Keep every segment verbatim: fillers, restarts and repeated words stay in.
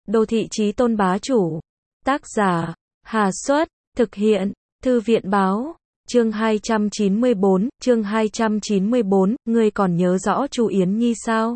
Đô thị chí tôn bá chủ. Tác giả, Hà Xuất, thực hiện, Thư viện báo. Chương hai trăm chín mươi bốn, chương hai trăm chín mươi bốn, ngươi còn nhớ rõ Chu Yến Nhi sao?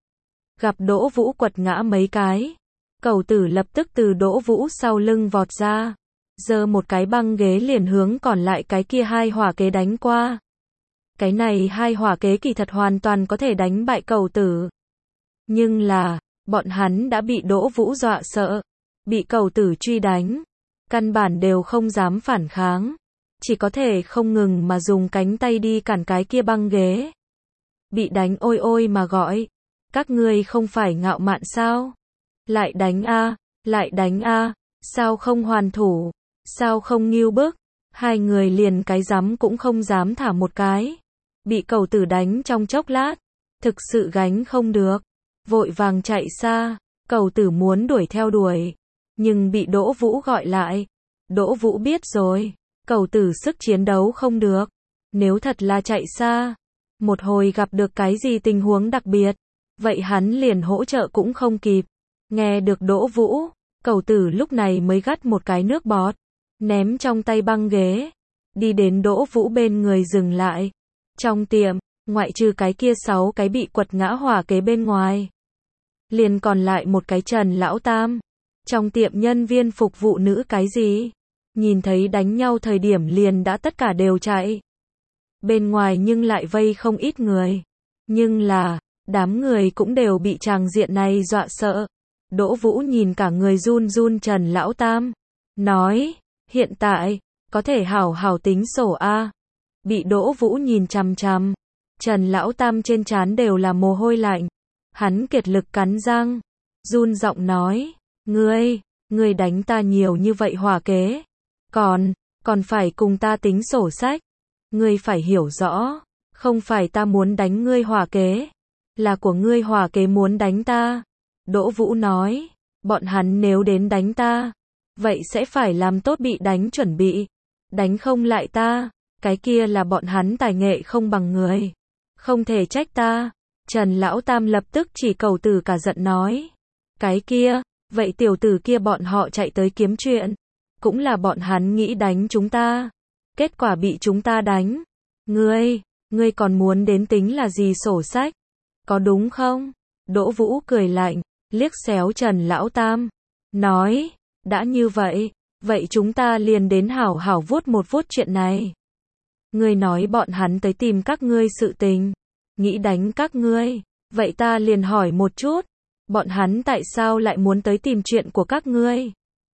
Gặp Đỗ Vũ quật ngã mấy cái. Cẩu tử lập tức từ Đỗ Vũ sau lưng vọt ra. Giơ một cái băng ghế liền hướng còn lại cái kia hai hỏa kế đánh qua. Cái này hai hỏa kế kỳ thật hoàn toàn có thể đánh bại cẩu tử. Nhưng là, bọn hắn đã bị Đỗ Vũ dọa sợ. Bị cẩu tử truy đánh. Căn bản đều không dám phản kháng. Chỉ có thể không ngừng mà dùng cánh tay đi cản cái kia băng ghế. Bị đánh ôi ôi mà gọi. Các ngươi không phải ngạo mạn sao? Lại đánh a, lại đánh a, sao không hoàn thủ? Sao không nghêu bức? Hai người liền cái dám cũng không dám thả một cái. Bị cẩu tử đánh trong chốc lát. Thực sự gánh không được. Vội vàng chạy xa. Cẩu tử muốn đuổi theo đuổi. Nhưng bị Đỗ Vũ gọi lại. Đỗ Vũ biết rồi. Cẩu tử sức chiến đấu không được. Nếu thật là chạy xa. Một hồi gặp được cái gì tình huống đặc biệt. Vậy hắn liền hỗ trợ cũng không kịp. Nghe được Đỗ Vũ. Cẩu tử lúc này mới gắt một cái nước bọt. Ném trong tay băng ghế. Đi đến Đỗ Vũ bên người dừng lại. Trong tiệm, ngoại trừ cái kia sáu cái bị quật ngã hỏa kế bên ngoài. Liền còn lại một cái Trần Lão Tam. Trong tiệm nhân viên phục vụ nữ cái gì? Nhìn thấy đánh nhau thời điểm liền đã tất cả đều chạy. Bên ngoài nhưng lại vây không ít người. Nhưng là, đám người cũng đều bị tràng diện này dọa sợ. Đỗ Vũ nhìn cả người run run Trần Lão Tam. Nói, hiện tại, có thể hảo hảo tính sổ a. Bị Đỗ Vũ nhìn chằm chằm. Trần Lão Tam trên trán đều là mồ hôi lạnh. Hắn kiệt lực cắn răng. Run giọng nói, ngươi, ngươi đánh ta nhiều như vậy hỏa kế. Còn, còn phải cùng ta tính sổ sách. Ngươi phải hiểu rõ, không phải ta muốn đánh ngươi hỏa kế. Là của ngươi hỏa kế muốn đánh ta. Đỗ Vũ nói, bọn hắn nếu đến đánh ta, vậy sẽ phải làm tốt bị đánh chuẩn bị. Đánh không lại ta, cái kia là bọn hắn tài nghệ không bằng người. Không thể trách ta. Trần Lão Tam lập tức chỉ cẩu tử cả giận nói. Cái kia, vậy tiểu tử kia bọn họ chạy tới kiếm chuyện. Cũng là bọn hắn nghĩ đánh chúng ta. Kết quả bị chúng ta đánh. Ngươi, ngươi còn muốn đến tính là gì sổ sách? Có đúng không? Đỗ Vũ cười lạnh, liếc xéo Trần Lão Tam. Nói, đã như vậy, vậy chúng ta liền đến hảo hảo vuốt một vuốt chuyện này. Ngươi nói bọn hắn tới tìm các ngươi sự tình. Nghĩ đánh các ngươi. Vậy ta liền hỏi một chút. Bọn hắn tại sao lại muốn tới tìm chuyện của các ngươi?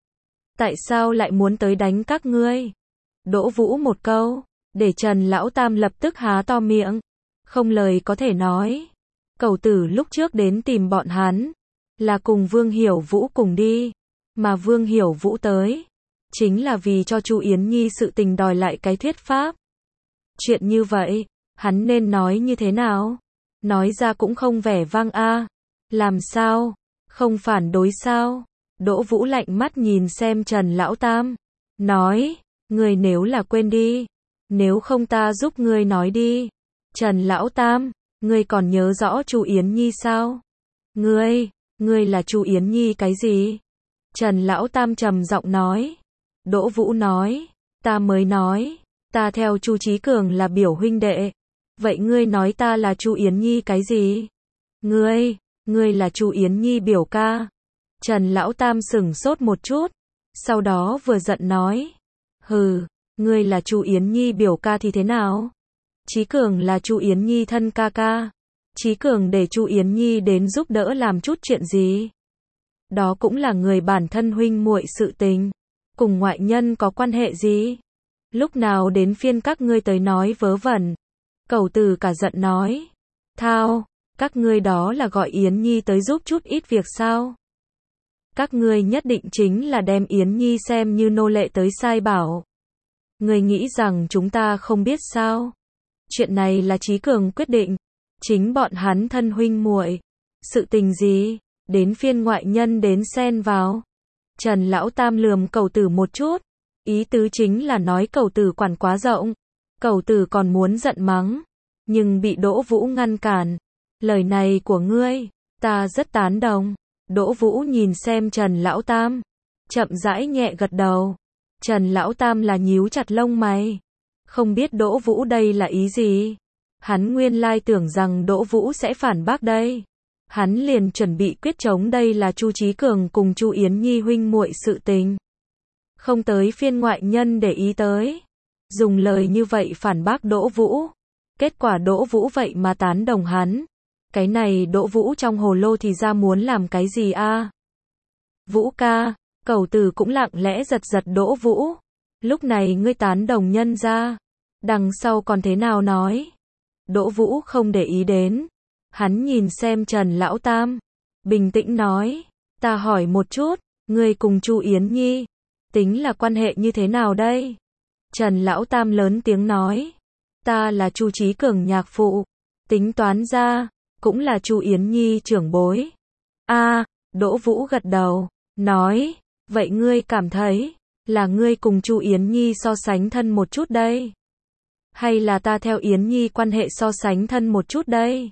Tại sao lại muốn tới đánh các ngươi? Đỗ Vũ một câu, để Trần Lão Tam lập tức há to miệng. Không lời có thể nói. Cẩu tử lúc trước đến tìm bọn hắn. Là cùng Vương Hiểu Vũ cùng đi. Mà Vương Hiểu Vũ tới. Chính là vì cho Chu Yến Nhi sự tình đòi lại cái thuyết pháp. Chuyện như vậy, hắn nên nói như thế nào? Nói ra cũng không vẻ vang a. Làm sao? Không phản đối sao? Đỗ Vũ lạnh mắt nhìn xem Trần Lão Tam. Nói, ngươi nếu là quên đi. Nếu không ta giúp ngươi nói đi. Trần Lão Tam, ngươi còn nhớ rõ Chu Yến Nhi sao? Ngươi, ngươi là Chu Yến Nhi cái gì? Trần Lão Tam trầm giọng nói. Đỗ Vũ nói, ta mới nói, ta theo Chu Chí Cường là biểu huynh đệ. Vậy ngươi nói ta là Chu Yến Nhi cái gì? Ngươi, ngươi là Chu Yến Nhi biểu ca. Trần Lão Tam sững sốt một chút, sau đó vừa giận nói, hừ, ngươi là Chu Yến Nhi biểu ca thì thế nào? Chí Cường là Chu Yến Nhi thân ca ca. Chí Cường để Chu Yến Nhi đến giúp đỡ làm chút chuyện gì? Đó cũng là người bản thân huynh muội sự tình, cùng ngoại nhân có quan hệ gì? Lúc nào đến phiên các ngươi tới nói vớ vẩn? Cẩu tử cả giận nói, thao, các ngươi đó là gọi Yến Nhi tới giúp chút ít việc sao? Các ngươi nhất định chính là đem Yến Nhi xem như nô lệ tới sai bảo. Ngươi nghĩ rằng chúng ta không biết sao? Chuyện này là Chí Cường quyết định. Chính bọn hắn thân huynh muội. Sự tình gì? Đến phiên ngoại nhân đến xen vào. Trần Lão Tam lườm cẩu tử một chút. Ý tứ chính là nói cẩu tử quản quá rộng. Cẩu tử còn muốn giận mắng. Nhưng bị Đỗ Vũ ngăn cản. Lời này của ngươi, ta rất tán đồng. Đỗ Vũ nhìn xem Trần Lão Tam, chậm rãi nhẹ gật đầu. Trần Lão Tam là nhíu chặt lông mày, không biết Đỗ Vũ đây là ý gì. Hắn nguyên lai tưởng rằng Đỗ Vũ sẽ phản bác đây. Hắn liền chuẩn bị quyết chống đây là Chu Chí Cường cùng Chu Yến Nhi huynh muội sự tình. Không tới phiên ngoại nhân để ý tới. Dùng lời như vậy phản bác Đỗ Vũ. Kết quả Đỗ Vũ vậy mà tán đồng hắn. Cái này Đỗ Vũ trong hồ lô thì ra muốn làm cái gì a? Vũ ca, Cẩu Tử cũng lặng lẽ giật giật Đỗ Vũ. Lúc này ngươi tán đồng nhân ra, đằng sau còn thế nào nói? Đỗ Vũ không để ý đến. Hắn nhìn xem Trần Lão Tam, bình tĩnh nói, ta hỏi một chút, ngươi cùng Chu Yến Nhi, tính là quan hệ như thế nào đây? Trần Lão Tam lớn tiếng nói, ta là Chu Chí Cường nhạc phụ, tính toán ra, cũng là Chu Yến Nhi trưởng bối. A, Đỗ Vũ gật đầu, nói, vậy ngươi cảm thấy, là ngươi cùng Chu Yến Nhi so sánh thân một chút đây? Hay là ta theo Yến Nhi quan hệ so sánh thân một chút đây?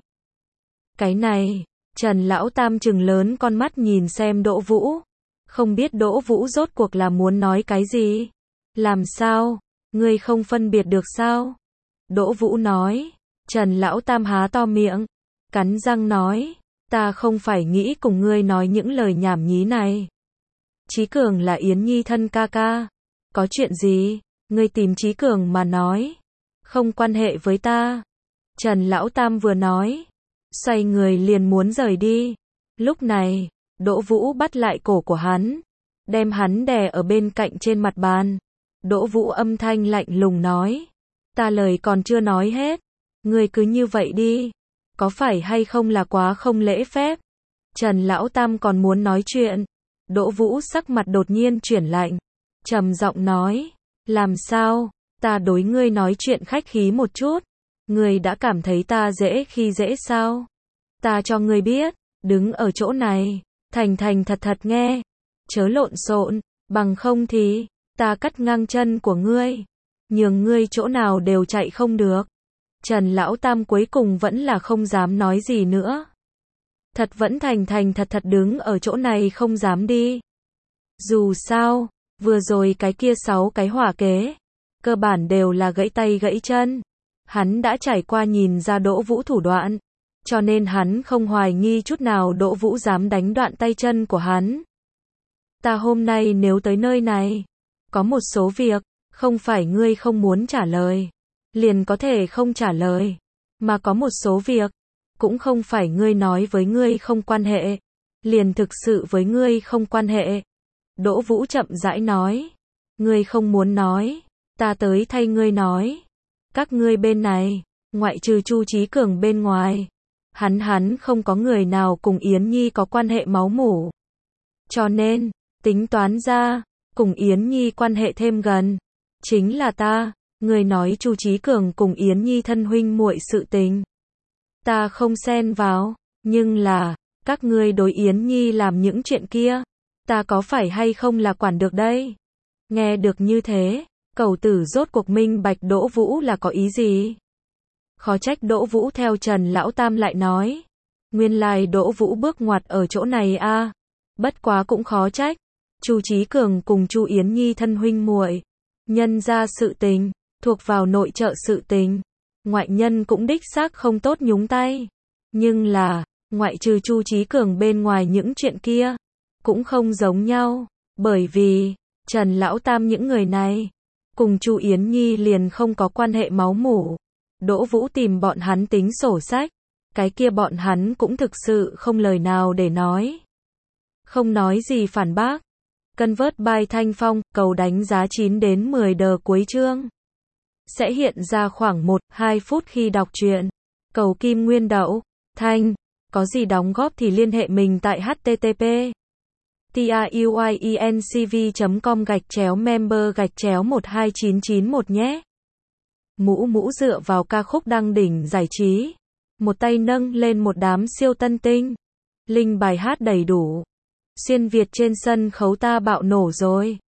Cái này, Trần Lão Tam trừng lớn con mắt nhìn xem Đỗ Vũ. Không biết Đỗ Vũ rốt cuộc là muốn nói cái gì? Làm sao? Ngươi không phân biệt được sao? Đỗ Vũ nói. Trần Lão Tam há to miệng, cắn răng nói, ta không phải nghĩ cùng ngươi nói những lời nhảm nhí này. Chí Cường là Yến Nhi thân ca ca. Có chuyện gì? Ngươi tìm Chí Cường mà nói. Không quan hệ với ta. Trần Lão Tam vừa nói, xoay người liền muốn rời đi. Lúc này, Đỗ Vũ bắt lại cổ của hắn, đem hắn đè ở bên cạnh trên mặt bàn. Đỗ Vũ âm thanh lạnh lùng nói, ta lời còn chưa nói hết, ngươi cứ như vậy đi, có phải hay không là quá không lễ phép? Trần Lão Tam còn muốn nói chuyện. Đỗ Vũ sắc mặt đột nhiên chuyển lạnh, trầm giọng nói, làm sao? Ta đối ngươi nói chuyện khách khí một chút, ngươi đã cảm thấy ta dễ khi dễ sao? Ta cho ngươi biết, đứng ở chỗ này, thành thành thật thật nghe, chớ lộn xộn, bằng không thì, ta cắt ngang chân của ngươi, nhường ngươi chỗ nào đều chạy không được. Trần Lão Tam cuối cùng vẫn là không dám nói gì nữa. Thật vẫn thành thành thật thật đứng ở chỗ này không dám đi. Dù sao, vừa rồi cái kia sáu cái hỏa kế, cơ bản đều là gãy tay gãy chân. Hắn đã trải qua nhìn ra Đỗ Vũ thủ đoạn, cho nên hắn không hoài nghi chút nào Đỗ Vũ dám đánh đoạn tay chân của hắn. Ta hôm nay nếu tới nơi này, có một số việc, không phải ngươi không muốn trả lời, liền có thể không trả lời, mà có một số việc, cũng không phải ngươi nói với ngươi không quan hệ, liền thực sự với ngươi không quan hệ. Đỗ Vũ chậm rãi nói, ngươi không muốn nói, ta tới thay ngươi nói. Các ngươi bên này, ngoại trừ Chu Chí Cường bên ngoài, hắn hắn không có người nào cùng Yến Nhi có quan hệ máu mủ. Cho nên, tính toán ra, cùng Yến Nhi quan hệ thêm gần, chính là ta. Người nói Chu Chí Cường cùng Yến Nhi thân huynh muội sự tình, ta không xen vào, nhưng là, các ngươi đối Yến Nhi làm những chuyện kia, ta có phải hay không là quản được đây? Nghe được như thế, Cẩu Tử rốt cuộc minh bạch Đỗ Vũ là có ý gì. Khó trách Đỗ Vũ theo Trần Lão Tam lại nói, nguyên lai Đỗ Vũ bước ngoặt ở chỗ này a. À. Bất quá cũng khó trách, Chu Chí Cường cùng Chu Yến Nhi thân huynh muội, nhân ra sự tình, thuộc vào nội trợ sự tình, ngoại nhân cũng đích xác không tốt nhúng tay. Nhưng là, ngoại trừ Chu Chí Cường bên ngoài những chuyện kia, cũng không giống nhau, bởi vì, Trần Lão Tam những người này, cùng Chu Yến Nhi liền không có quan hệ máu mủ. Đỗ Vũ tìm bọn hắn tính sổ sách, cái kia bọn hắn cũng thực sự không lời nào để nói. Không nói gì phản bác. Convert by Thanh Phong, cầu đánh giá chín đến mười đờ cuối chương. Sẽ hiện ra khoảng một đến hai phút khi đọc truyện. Cầu Kim Nguyên Đậu, Thanh, có gì đóng góp thì liên hệ mình tại http truyencv chấm com gạch chéo member gạch chéo một hai chín chín một nhé. Mũ Mũ dựa vào ca khúc đăng đỉnh giải trí, một tay nâng lên một đám siêu tân tinh. Link bài hát đầy đủ. Xuyên Việt trên sân khấu ta bạo nổ rồi.